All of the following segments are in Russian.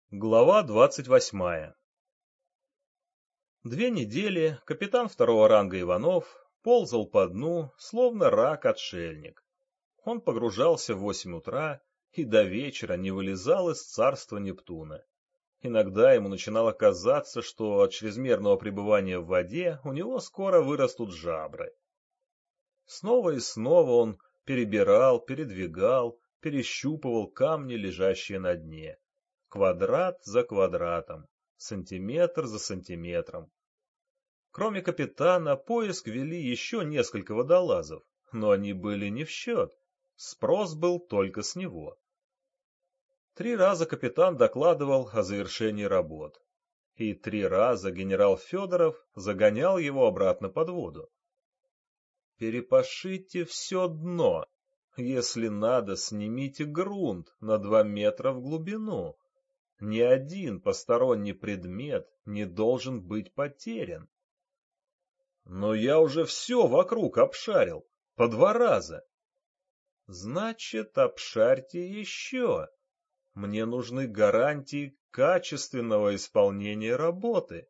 Глава 28. 2 недели капитан второго ранга Иванов ползал по дну, словно рак-отшельник. Он погружался в 8 утра и до вечера не вылезал из царства Нептуна. Иногда ему начинало казаться, что от чрезмерного пребывания в воде у него скоро вырастут жабры. Снова и снова он перебирал, передвигал, перещупывал камни, лежащие на дне. Квадрат за квадратом, сантиметр за сантиметром. Кроме капитана, поиск вели еще несколько водолазов, но они были не в счет. Спрос был только с него. 3 раза капитан докладывал о завершении работ. И 3 раза генерал Федоров загонял его обратно под воду. Перепашите все дно. Если надо, снимите грунт на 2 метра в глубину. Ни один посторонний предмет не должен быть потерян. Но я уже все вокруг обшарил, по 2 раза. Значит, обшарьте еще. Мне нужны гарантии качественного исполнения работы.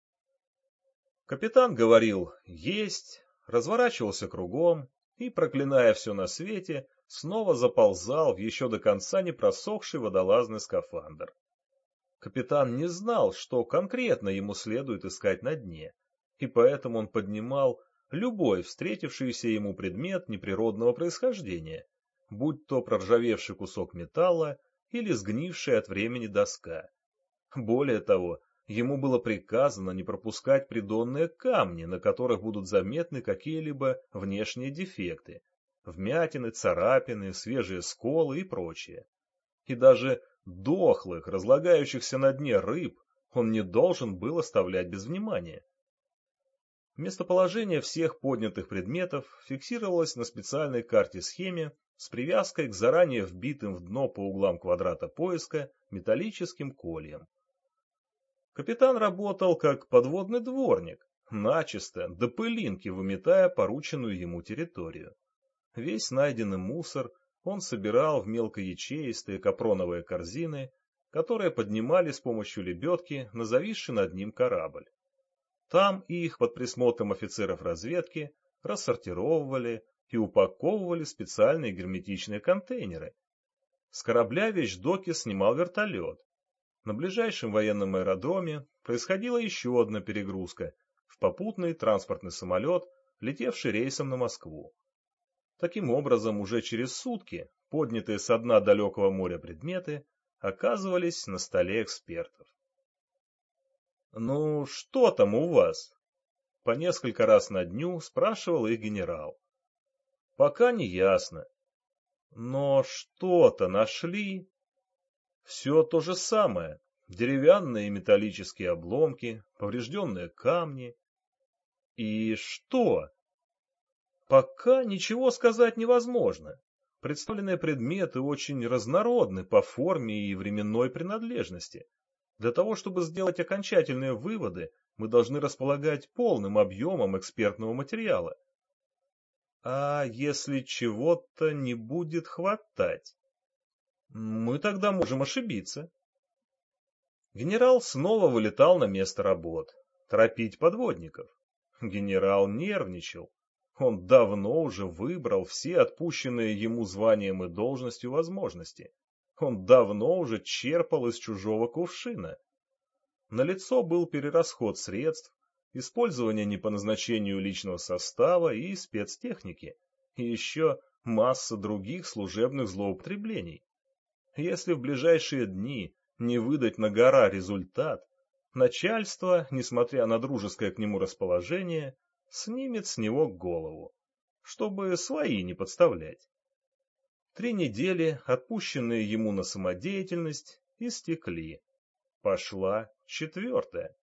Капитан говорил «есть», разворачивался кругом и, проклиная все на свете, снова заползал в еще до конца не просохший водолазный скафандр. Капитан не знал, что конкретно ему следует искать на дне, и поэтому он поднимал любой встретившийся ему предмет неприродного происхождения, будь то проржавевший кусок металла или сгнившая от времени доска. Более того, ему было приказано не пропускать придонные камни, на которых будут заметны какие-либо внешние дефекты, вмятины, царапины, свежие сколы и прочее. И даже дохлых, разлагающихся на дне рыб он не должен был оставлять без внимания. Местоположение всех поднятых предметов фиксировалось на специальной карте-схеме с привязкой к заранее вбитым в дно по углам квадрата поиска металлическим кольям. Капитан работал как подводный дворник, начисто до пылинки выметая порученную ему территорию. Весь найденный мусор он собирал в мелкоячеистые капроновые корзины, которые поднимали с помощью лебедки на зависший над ним корабль. Там их под присмотром офицеров разведки рассортировывали и упаковывали в специальные герметичные контейнеры. С корабля вещдоки снимал вертолет. На ближайшем военном аэродроме происходила еще одна перегрузка в попутный транспортный самолет, летевший рейсом на Москву. Таким образом, уже через сутки поднятые со дна далекого моря предметы оказывались на столе экспертов. «Ну, что там у вас?» По несколько раз на дню спрашивал их генерал. «Пока не ясно. Но что-то нашли?» «Все то же самое. Деревянные и металлические обломки, поврежденные камни. И что?» Пока ничего сказать невозможно. Представленные предметы очень разнородны по форме и временной принадлежности. Для того, чтобы сделать окончательные выводы, мы должны располагать полным объемом экспертного материала. А если чего-то не будет хватать? Мы тогда можем ошибиться. Генерал снова вылетал на место работ. Торопить подводников. Генерал нервничал. Он давно уже выбрал все отпущенные ему званием и должностью возможности. Он давно уже черпал из чужого кувшина. Налицо был перерасход средств, использование не по назначению личного состава и спецтехники, и еще масса других служебных злоупотреблений. Если в ближайшие дни не выдать на гора результат, начальство, несмотря на дружеское к нему расположение, снимет с него голову, чтобы свои не подставлять. 3 недели, отпущенные ему на самодеятельность, истекли. Пошла 4-я.